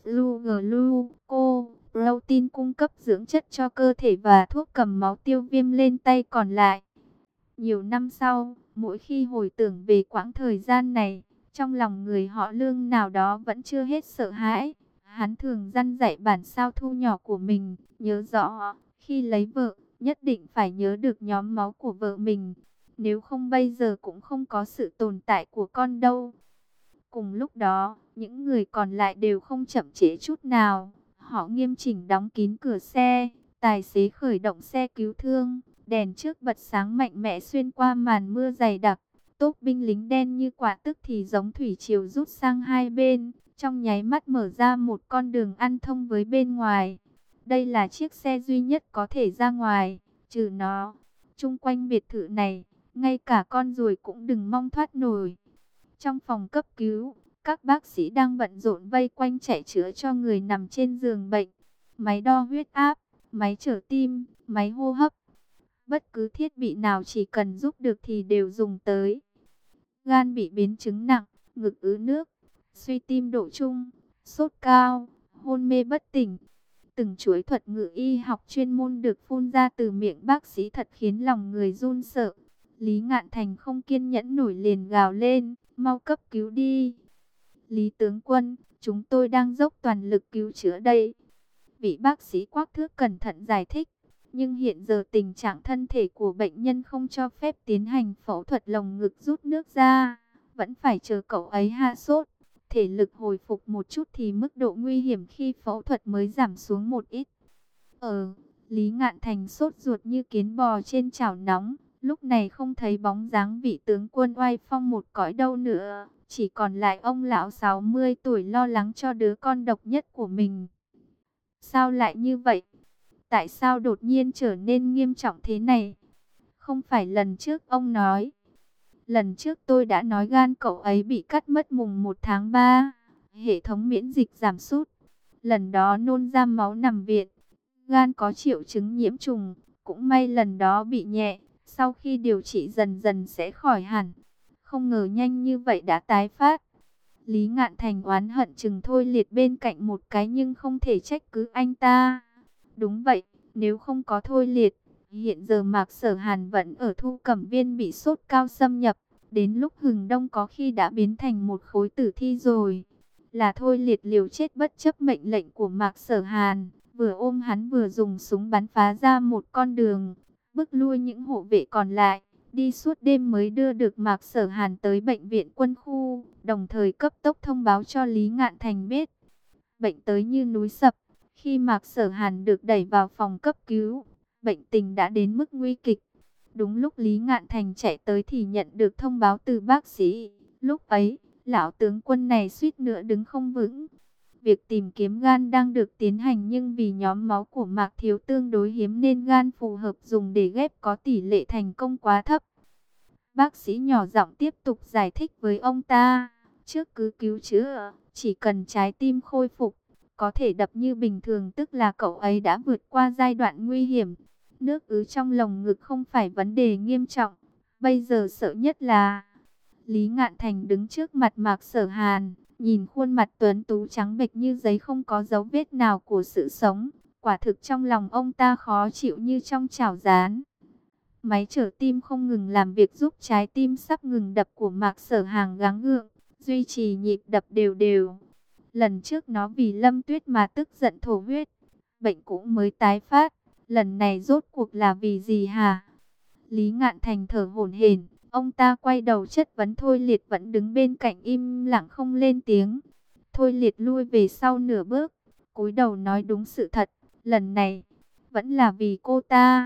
glucoprotein cung cấp dưỡng chất cho cơ thể và thuốc cầm máu tiêu viêm lên tay còn lại. Nhiều năm sau, mỗi khi hồi tưởng về quãng thời gian này, trong lòng người họ Lương nào đó vẫn chưa hết sợ hãi. Hắn thường dặn dạy bản sao thu nhỏ của mình, nhớ rõ, khi lấy vợ, nhất định phải nhớ được nhóm máu của vợ mình. Nếu không bây giờ cũng không có sự tồn tại của con đâu. Cùng lúc đó, những người còn lại đều không chậm trễ chút nào. Họ nghiêm chỉnh đóng kín cửa xe, tài xế khởi động xe cứu thương, đèn trước bật sáng mạnh mẽ xuyên qua màn mưa dày đặc. Tốp binh lính đen như quả tức thì giống thủy triều rút sang hai bên, trong nháy mắt mở ra một con đường ăn thông với bên ngoài. Đây là chiếc xe duy nhất có thể ra ngoài, trừ nó. Chung quanh biệt thự này, ngay cả con ruồi cũng đừng mong thoát nổi. Trong phòng cấp cứu, các bác sĩ đang bận rộn vây quanh chạy chữa cho người nằm trên giường bệnh. Máy đo huyết áp, máy trở tim, máy hô hấp. Bất cứ thiết bị nào chỉ cần giúp được thì đều dùng tới. Gan bị biến chứng nặng, ngực ứ nước, suy tim độ trung, sốt cao, hôn mê bất tỉnh. Từng chuỗi thuật ngữ y học chuyên môn được phun ra từ miệng bác sĩ thật khiến lòng người run sợ. Lý Ngạn Thành không kiên nhẫn nổi liền gào lên, mau cấp cứu đi. Lý tướng quân, chúng tôi đang dốc toàn lực cứu chữa đây. Vị bác sĩ quắc thước cẩn thận giải thích. Nhưng hiện giờ tình trạng thân thể của bệnh nhân không cho phép tiến hành phẫu thuật lồng ngực rút nước ra. Vẫn phải chờ cậu ấy hạ sốt, thể lực hồi phục một chút thì mức độ nguy hiểm khi phẫu thuật mới giảm xuống một ít. Ờ, Lý Ngạn Thành sốt ruột như kiến bò trên chảo nóng. Lúc này không thấy bóng dáng vị tướng quân oai phong một cõi đâu nữa. Chỉ còn lại ông lão sáu mươi tuổi lo lắng cho đứa con độc nhất của mình. Sao lại như vậy? Tại sao đột nhiên trở nên nghiêm trọng thế này? Không phải lần trước ông nói. Lần trước tôi đã nói gan cậu ấy bị cắt mất mùng một tháng ba. Hệ thống miễn dịch giảm sút. Lần đó nôn ra máu nằm viện. Gan có triệu chứng nhiễm trùng. Cũng may lần đó bị nhẹ. Sau khi điều trị dần dần sẽ khỏi hẳn. Không ngờ nhanh như vậy đã tái phát. Lý Ngạn Thành oán hận chừng Thôi Liệt bên cạnh một cái nhưng không thể trách cứ anh ta. Đúng vậy, nếu không có Thôi Liệt, hiện giờ Mạc Sở Hàn vẫn ở Thu Cẩm Viên bị sốt cao xâm nhập. Đến lúc Hừng Đông có khi đã biến thành một khối tử thi rồi. Là Thôi Liệt liều chết bất chấp mệnh lệnh của Mạc Sở Hàn. Vừa ôm hắn vừa dùng súng bắn phá ra một con đường, bức lui những hộ vệ còn lại. đi suốt đêm mới đưa được Mạc Sở Hàn tới bệnh viện quân khu, đồng thời cấp tốc thông báo cho Lý Ngạn Thành biết. Bệnh tới như núi sập, khi Mạc Sở Hàn được đẩy vào phòng cấp cứu, bệnh tình đã đến mức nguy kịch. Đúng lúc Lý Ngạn Thành chạy tới thì nhận được thông báo từ bác sĩ. Lúc ấy, lão tướng quân này suýt nữa đứng không vững. Việc tìm kiếm gan đang được tiến hành, nhưng vì nhóm máu của Mạc Thiếu tương đối hiếm nên gan phù hợp dùng để ghép có tỷ lệ thành công quá thấp. Bác sĩ nhỏ giọng tiếp tục giải thích với ông ta, trước cứ cứu chữa, chỉ cần trái tim khôi phục, có thể đập như bình thường, tức là cậu ấy đã vượt qua giai đoạn nguy hiểm. Nước ứ trong lồng ngực không phải vấn đề nghiêm trọng, bây giờ sợ nhất là... Lý Ngạn Thành đứng trước mặt Mạc Sở Hàn, nhìn khuôn mặt tuấn tú trắng bệch như giấy, không có dấu vết nào của sự sống. Quả thực trong lòng ông ta khó chịu như trong chảo rán. Máy trở tim không ngừng làm việc giúp trái tim sắp ngừng đập của Mạc Sở Hàn gắng gượng, duy trì nhịp đập đều đều. Lần trước nó vì Lâm Tuyết mà tức giận thổ huyết, bệnh cũng mới tái phát. Lần này rốt cuộc là vì gì hả? Lý Ngạn Thành thở hổn hển, ông ta quay đầu chất vấn Thôi Liệt vẫn đứng bên cạnh im lặng không lên tiếng. Thôi Liệt lui về sau nửa bước, cúi đầu nói đúng sự thật, lần này vẫn là vì cô ta.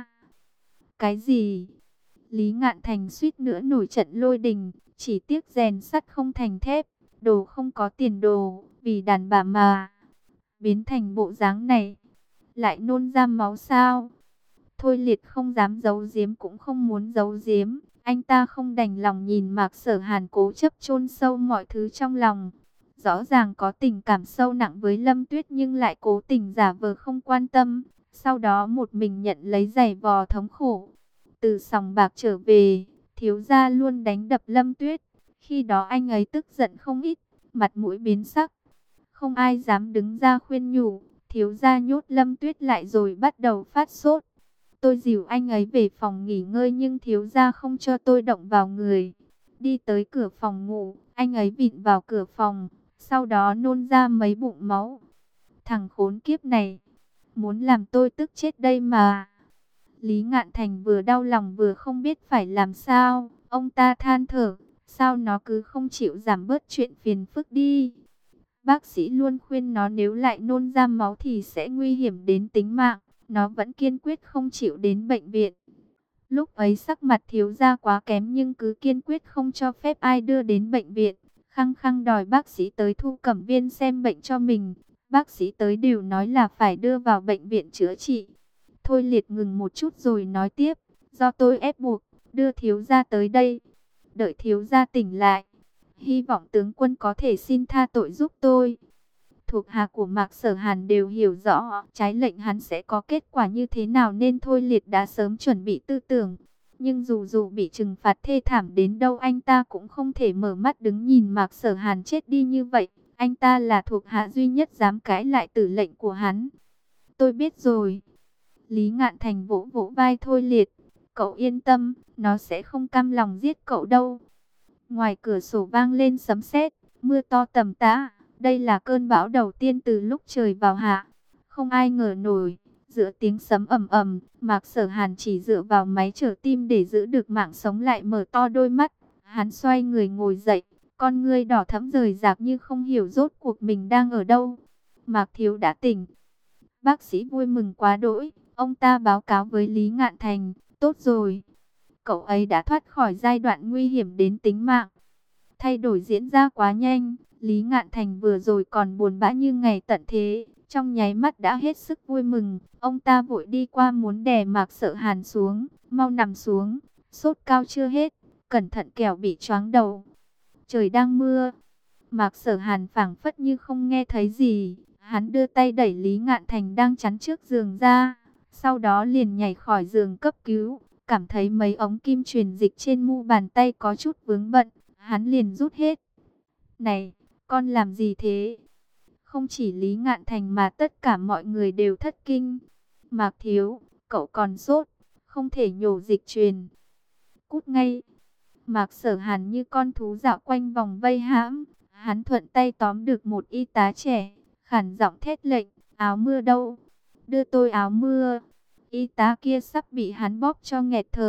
Cái gì? Lý Ngạn Thành suýt nữa nổi trận lôi đình, chỉ tiếc rèn sắt không thành thép, đồ không có tiền đồ, vì đàn bà mà biến thành bộ dáng này, lại nôn ra máu sao? Thôi Liệt không dám giấu giếm cũng không muốn giấu giếm, anh ta không đành lòng nhìn Mạc Sở Hàn cố chấp chôn sâu mọi thứ trong lòng. Rõ ràng có tình cảm sâu nặng với Lâm Tuyết nhưng lại cố tình giả vờ không quan tâm, sau đó một mình nhận lấy giày vò thống khổ. Từ sòng bạc trở về, thiếu gia luôn đánh đập Lâm Tuyết, khi đó anh ấy tức giận không ít, mặt mũi biến sắc. Không ai dám đứng ra khuyên nhủ, thiếu gia nhốt Lâm Tuyết lại rồi bắt đầu phát sốt. Tôi dìu anh ấy về phòng nghỉ ngơi nhưng thiếu gia không cho tôi động vào người. Đi tới cửa phòng ngủ, anh ấy vịn vào cửa phòng, sau đó nôn ra mấy bụng máu. Thằng khốn kiếp này, muốn làm tôi tức chết đây mà. Lý Ngạn Thành vừa đau lòng vừa không biết phải làm sao, ông ta than thở, sao nó cứ không chịu giảm bớt chuyện phiền phức đi. Bác sĩ luôn khuyên nó nếu lại nôn ra máu thì sẽ nguy hiểm đến tính mạng, nó vẫn kiên quyết không chịu đến bệnh viện. Lúc ấy sắc mặt thiếu gia quá kém nhưng cứ kiên quyết không cho phép ai đưa đến bệnh viện, khăng khăng đòi bác sĩ tới Thu Cẩm Viên xem bệnh cho mình. Bác sĩ tới đều nói là phải đưa vào bệnh viện chữa trị. Thôi Liệt ngừng một chút rồi nói tiếp, do tôi ép buộc, đưa thiếu gia tới đây. Đợi thiếu gia tỉnh lại, hy vọng tướng quân có thể xin tha tội giúp tôi. Thuộc hạ của Mạc Sở Hàn đều hiểu rõ trái lệnh hắn sẽ có kết quả như thế nào nên Thôi Liệt đã sớm chuẩn bị tư tưởng. Nhưng dù dù bị trừng phạt thê thảm đến đâu anh ta cũng không thể mở mắt đứng nhìn Mạc Sở Hàn chết đi như vậy. Anh ta là thuộc hạ duy nhất dám cãi lại tử lệnh của hắn. Tôi biết rồi. Lý Ngạn Thành vỗ vỗ vai Thôi Liệt. Cậu yên tâm, nó sẽ không cam lòng giết cậu đâu. Ngoài cửa sổ vang lên sấm sét, mưa to tầm tã. Đây là cơn bão đầu tiên từ lúc trời vào hạ. Không ai ngờ nổi, giữa tiếng sấm ầm ầm, Mạc Sở Hàn chỉ dựa vào máy trở tim để giữ được mạng sống lại mở to đôi mắt. Hắn xoay người ngồi dậy, con ngươi đỏ thẫm rời rạc như không hiểu rốt cuộc mình đang ở đâu. Mạc Thiếu đã tỉnh. Bác sĩ vui mừng quá đỗi, ông ta báo cáo với Lý Ngạn Thành, tốt rồi. Cậu ấy đã thoát khỏi giai đoạn nguy hiểm đến tính mạng. Thay đổi diễn ra quá nhanh, Lý Ngạn Thành vừa rồi còn buồn bã như ngày tận thế, trong nháy mắt đã hết sức vui mừng. Ông ta vội đi qua muốn đè Mạc Sở Hàn xuống, mau nằm xuống, sốt cao chưa hết, cẩn thận kẻo bị choáng đầu. Trời đang mưa, Mạc Sở Hàn phảng phất như không nghe thấy gì, hắn đưa tay đẩy Lý Ngạn Thành đang chắn trước giường ra, sau đó liền nhảy khỏi giường cấp cứu, cảm thấy mấy ống kim truyền dịch trên mu bàn tay có chút vướng bận, hắn liền rút hết. Này, con làm gì thế? Không chỉ Lý Ngạn Thành mà tất cả mọi người đều thất kinh. Mạc Thiếu, cậu còn sốt, không thể nhổ dịch truyền. Cút ngay. Mạc Sở Hàn như con thú dạo quanh vòng vây hãm. Hắn thuận tay tóm được một y tá trẻ, khản giọng thét lệnh, áo mưa đâu? Đưa tôi áo mưa. Y tá kia sắp bị hắn bóp cho nghẹt thở. Cô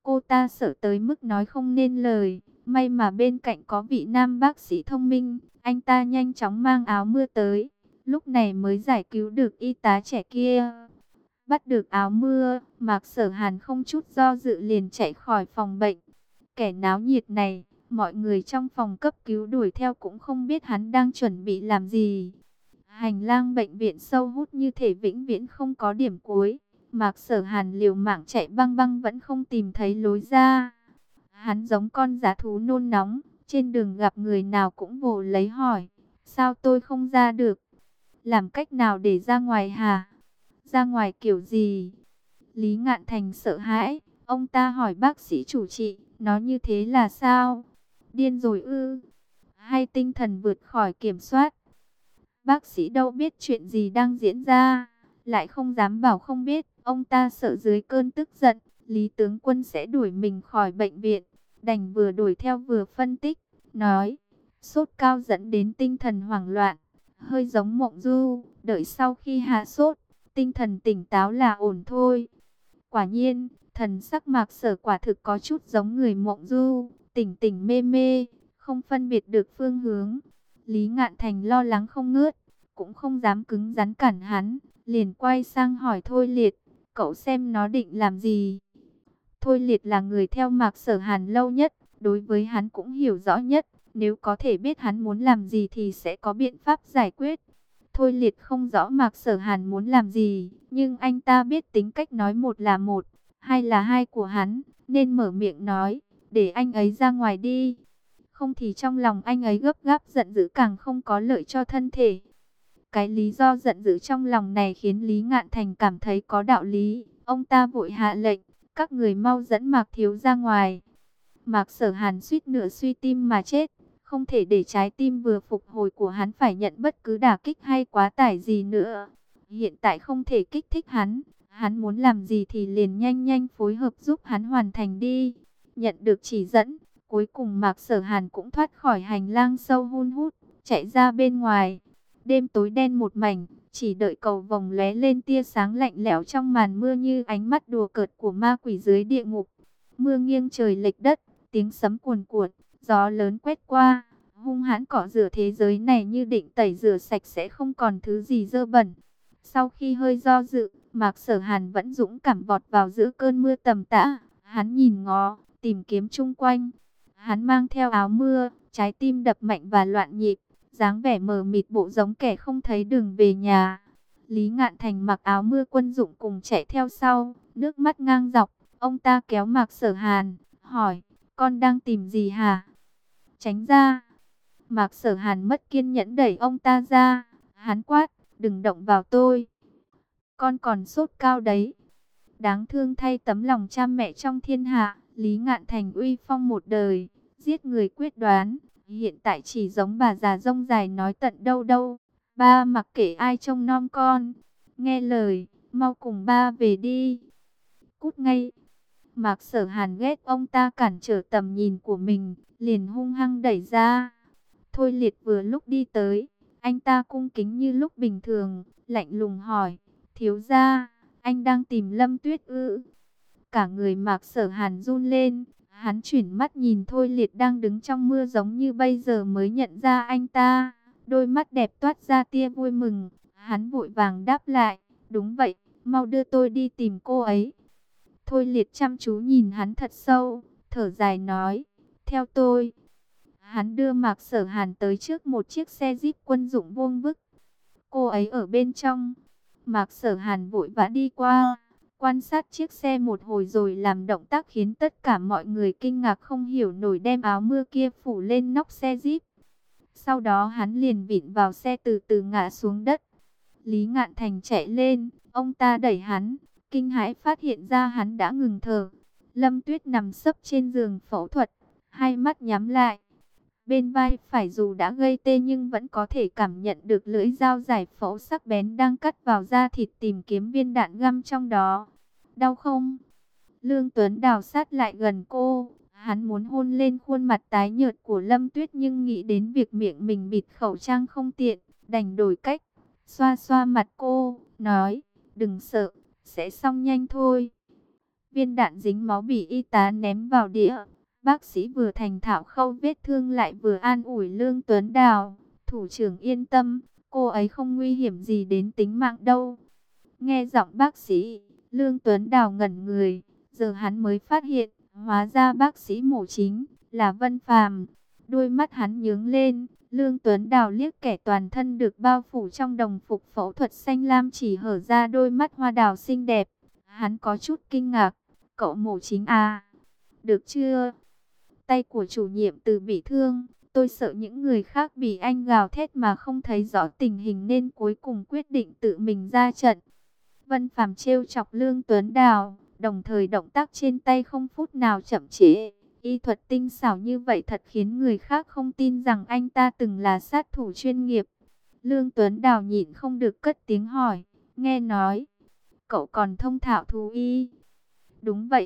Cô ta sợ tới mức nói không nên lời. May mà bên cạnh có vị nam bác sĩ thông minh. Anh ta nhanh chóng mang áo mưa tới. Lúc này mới giải cứu được y tá trẻ kia. Bắt được áo mưa, Mạc Sở Hàn không chút do dự liền chạy khỏi phòng bệnh. Kẻ náo nhiệt này, mọi người trong phòng cấp cứu đuổi theo cũng không biết hắn đang chuẩn bị làm gì. Hành lang bệnh viện sâu hút như thể vĩnh viễn không có điểm cuối. Mạc Sở Hàn liều mạng chạy băng băng vẫn không tìm thấy lối ra. Hắn giống con dã thú nôn nóng, trên đường gặp người nào cũng vồ lấy hỏi. Sao tôi không ra được? Làm cách nào để ra ngoài hả? Ra ngoài kiểu gì? Lý Ngạn Thành sợ hãi, ông ta hỏi bác sĩ chủ trị, nó như thế là sao? Điên rồi ư? Hay tinh thần vượt khỏi kiểm soát? Bác sĩ đâu biết chuyện gì đang diễn ra, lại không dám bảo không biết, ông ta sợ dưới cơn tức giận, Lý tướng quân sẽ đuổi mình khỏi bệnh viện, đành vừa đuổi theo vừa phân tích, nói, sốt cao dẫn đến tinh thần hoảng loạn, hơi giống mộng du, đợi sau khi hạ sốt, tinh thần tỉnh táo là ổn thôi. Quả nhiên, thần sắc Mạc Sở quả thực có chút giống người mộng du, tỉnh tỉnh mê mê, không phân biệt được phương hướng. Lý Ngạn Thành lo lắng không ngớt, cũng không dám cứng rắn cản hắn, liền quay sang hỏi Thôi Liệt, cậu xem nó định làm gì? Thôi Liệt là người theo Mạc Sở Hàn lâu nhất, đối với hắn cũng hiểu rõ nhất, nếu có thể biết hắn muốn làm gì thì sẽ có biện pháp giải quyết. Thôi Liệt không rõ Mạc Sở Hàn muốn làm gì, nhưng anh ta biết tính cách nói một là một, hai là hai của hắn, nên mở miệng nói, để anh ấy ra ngoài đi. Không thì trong lòng anh ấy gấp gáp giận dữ càng không có lợi cho thân thể. Cái lý do giận dữ trong lòng này khiến Lý Ngạn Thành cảm thấy có đạo lý. Ông ta vội hạ lệnh, các người mau dẫn Mạc Thiếu ra ngoài. Mạc Sở Hàn suýt nửa suy tim mà chết. Không thể để trái tim vừa phục hồi của hắn phải nhận bất cứ đả kích hay quá tải gì nữa. Hiện tại không thể kích thích hắn. Hắn muốn làm gì thì liền nhanh nhanh phối hợp giúp hắn hoàn thành đi. Nhận được chỉ dẫn, cuối cùng Mạc Sở Hàn cũng thoát khỏi hành lang sâu hun hút, chạy ra bên ngoài. Đêm tối đen một mảnh, chỉ đợi cầu vồng lóe lên tia sáng lạnh lẽo trong màn mưa như ánh mắt đùa cợt của ma quỷ dưới địa ngục. Mưa nghiêng trời lệch đất, tiếng sấm cuồn cuộn, gió lớn quét qua, hung hãn cọ rửa thế giới này như định tẩy rửa sạch sẽ không còn thứ gì dơ bẩn. Sau khi hơi do dự, Mạc Sở Hàn vẫn dũng cảm vọt vào giữa cơn mưa tầm tã. Hắn nhìn ngó, tìm kiếm chung quanh. Hắn mang theo áo mưa, trái tim đập mạnh và loạn nhịp, dáng vẻ mờ mịt bộ giống kẻ không thấy đường về nhà. Lý Ngạn Thành mặc áo mưa quân dụng cùng chạy theo sau, nước mắt ngang dọc. Ông ta kéo Mạc Sở Hàn, hỏi, con đang tìm gì hả? Tránh ra. Mạc Sở Hàn mất kiên nhẫn đẩy ông ta ra. Hắn quát, đừng động vào tôi. Con còn sốt cao đấy. Đáng thương thay tấm lòng cha mẹ trong thiên hạ. Lý Ngạn Thành uy phong một đời, giết người quyết đoán. Hiện tại chỉ giống bà già rông dài nói tận đâu đâu. Ba mặc kệ ai trông nom con. Nghe lời, mau cùng ba về đi. Cút ngay. Mạc Sở Hàn ghét ông ta cản trở tầm nhìn của mình, liền hung hăng đẩy ra. Thôi Liệt vừa lúc đi tới, anh ta cung kính như lúc bình thường, lạnh lùng hỏi, thiếu gia, anh đang tìm Lâm Tuyết ư? Cả người Mạc Sở Hàn run lên, hắn chuyển mắt nhìn Thôi Liệt đang đứng trong mưa giống như bây giờ mới nhận ra anh ta. Đôi mắt đẹp toát ra tia vui mừng, hắn vội vàng đáp lại, đúng vậy, mau đưa tôi đi tìm cô ấy. Thôi Liệt chăm chú nhìn hắn thật sâu, thở dài nói, theo tôi. Hắn đưa Mạc Sở Hàn tới trước một chiếc xe Jeep quân dụng vuông vức. Cô ấy ở bên trong. Mạc Sở Hàn vội vã đi qua, quan sát chiếc xe một hồi rồi làm động tác khiến tất cả mọi người kinh ngạc không hiểu nổi, đem áo mưa kia phủ lên nóc xe Jeep. Sau đó hắn liền vịn vào xe từ từ ngã xuống đất. Lý Ngạn Thành chạy lên, ông ta đẩy hắn, kinh hãi phát hiện ra hắn đã ngừng thở. Lâm Tuyết nằm sấp trên giường phẫu thuật, hai mắt nhắm lại. Bên vai phải dù đã gây tê nhưng vẫn có thể cảm nhận được lưỡi dao giải phẫu sắc bén đang cắt vào da thịt tìm kiếm viên đạn găm trong đó. Đau không? Lương Tuấn đào sát lại gần cô. Hắn muốn hôn lên khuôn mặt tái nhợt của Lâm Tuyết nhưng nghĩ đến việc miệng mình bịt khẩu trang không tiện, đành đổi cách. Xoa xoa mặt cô, nói, đừng sợ, sẽ xong nhanh thôi. Viên đạn dính máu bị y tá ném vào đĩa. Bác sĩ vừa thành thạo khâu vết thương lại vừa an ủi Lương Tuấn Đào. Thủ trưởng yên tâm, cô ấy không nguy hiểm gì đến tính mạng đâu. Nghe giọng bác sĩ, Lương Tuấn Đào ngẩn người. Giờ hắn mới phát hiện, hóa ra bác sĩ mổ chính là Vân Phàm. Đôi mắt hắn nhướng lên, Lương Tuấn Đào liếc kẻ toàn thân được bao phủ trong đồng phục phẫu thuật xanh lam chỉ hở ra đôi mắt hoa đào xinh đẹp. Hắn có chút kinh ngạc, cậu mổ chính à? Được chưa? Tay của chủ nhiệm từ bị thương, tôi sợ những người khác bị anh gào thét mà không thấy rõ tình hình nên cuối cùng quyết định tự mình ra trận. Vân Phàm trêu chọc Lương Tuấn Đào, đồng thời động tác trên tay không phút nào chậm trễ. Y thuật tinh xảo như vậy thật khiến người khác không tin rằng anh ta từng là sát thủ chuyên nghiệp. Lương Tuấn Đào nhịn không được cất tiếng hỏi, nghe nói, cậu còn thông thạo thú y. Đúng vậy,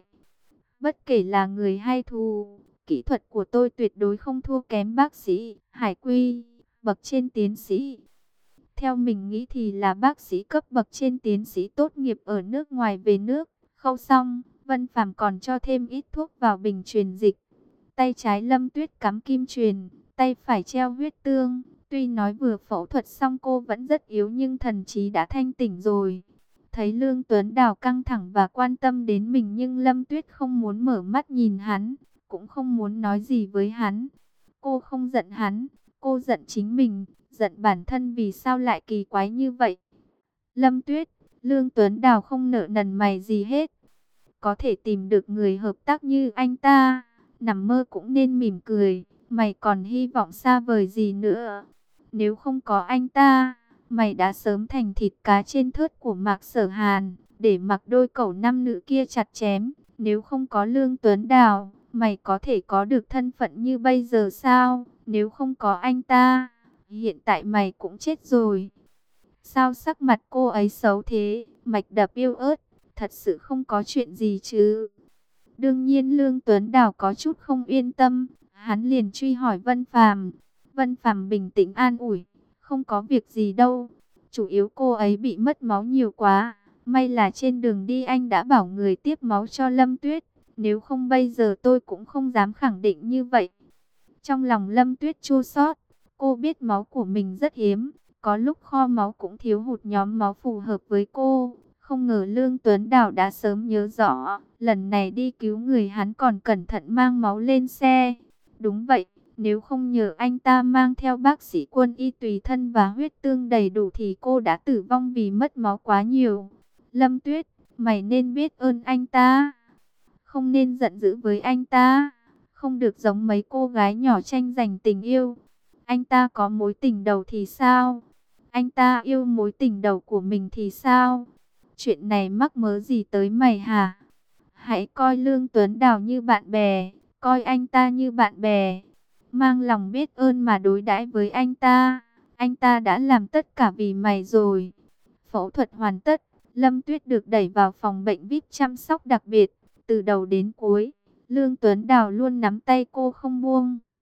bất kể là người hay thú, kỹ thuật của tôi tuyệt đối không thua kém bác sĩ, hải quy, bậc trên tiến sĩ. Theo mình nghĩ thì là bác sĩ cấp bậc trên tiến sĩ tốt nghiệp ở nước ngoài về nước. Khâu xong, Vân Phàm còn cho thêm ít thuốc vào bình truyền dịch. Tay trái Lâm Tuyết cắm kim truyền, tay phải treo huyết tương. Tuy nói vừa phẫu thuật xong cô vẫn rất yếu nhưng thần trí đã thanh tỉnh rồi. Thấy Lương Tuấn Đào căng thẳng và quan tâm đến mình nhưng Lâm Tuyết không muốn mở mắt nhìn hắn, cũng không muốn nói gì với hắn. Cô không giận hắn, cô giận chính mình, giận bản thân vì sao lại kỳ quái như vậy. Lâm Tuyết, Lương Tuấn Đào không nợ nần mày gì hết. Có thể tìm được người hợp tác như anh ta, nằm mơ cũng nên mỉm cười, mày còn hy vọng xa vời gì nữa. Nếu không có anh ta, mày đã sớm thành thịt cá trên thớt của Mạc Sở Hàn, để mặc đôi cẩu nam nữ kia chặt chém. Nếu không có Lương Tuấn Đào, mày có thể có được thân phận như bây giờ sao? Nếu không có anh ta, hiện tại mày cũng chết rồi. Sao sắc mặt cô ấy xấu thế, mạch đập yếu ớt, thật sự không có chuyện gì chứ? Đương nhiên Lương Tuấn Đào có chút không yên tâm, hắn liền truy hỏi Vân Phàm. Vân Phàm bình tĩnh an ủi, không có việc gì đâu, chủ yếu cô ấy bị mất máu nhiều quá. May là trên đường đi anh đã bảo người tiếp máu cho Lâm Tuyết, nếu không bây giờ tôi cũng không dám khẳng định như vậy. Trong lòng Lâm Tuyết chua xót, cô biết máu của mình rất hiếm, có lúc kho máu cũng thiếu hụt nhóm máu phù hợp với cô. Không ngờ Lương Tuấn Đào đã sớm nhớ rõ, lần này đi cứu người hắn còn cẩn thận mang máu lên xe. Đúng vậy, nếu không nhờ anh ta mang theo bác sĩ quân y tùy thân và huyết tương đầy đủ thì cô đã tử vong vì mất máu quá nhiều. Lâm Tuyết, mày nên biết ơn anh ta, không nên giận dữ với anh ta, không được giống mấy cô gái nhỏ tranh giành tình yêu. Anh ta có mối tình đầu thì sao? Anh ta yêu mối tình đầu của mình thì sao? Chuyện này mắc mớ gì tới mày hả? Hãy coi Lương Tuấn Đào như bạn bè, coi anh ta như bạn bè. Mang lòng biết ơn mà đối đãi với anh ta. Anh ta đã làm tất cả vì mày rồi. Phẫu thuật hoàn tất, Lâm Tuyết được đẩy vào phòng bệnh vi ai pi chăm sóc đặc biệt. Từ đầu đến cuối, Lương Tuấn Đào luôn nắm tay cô không buông.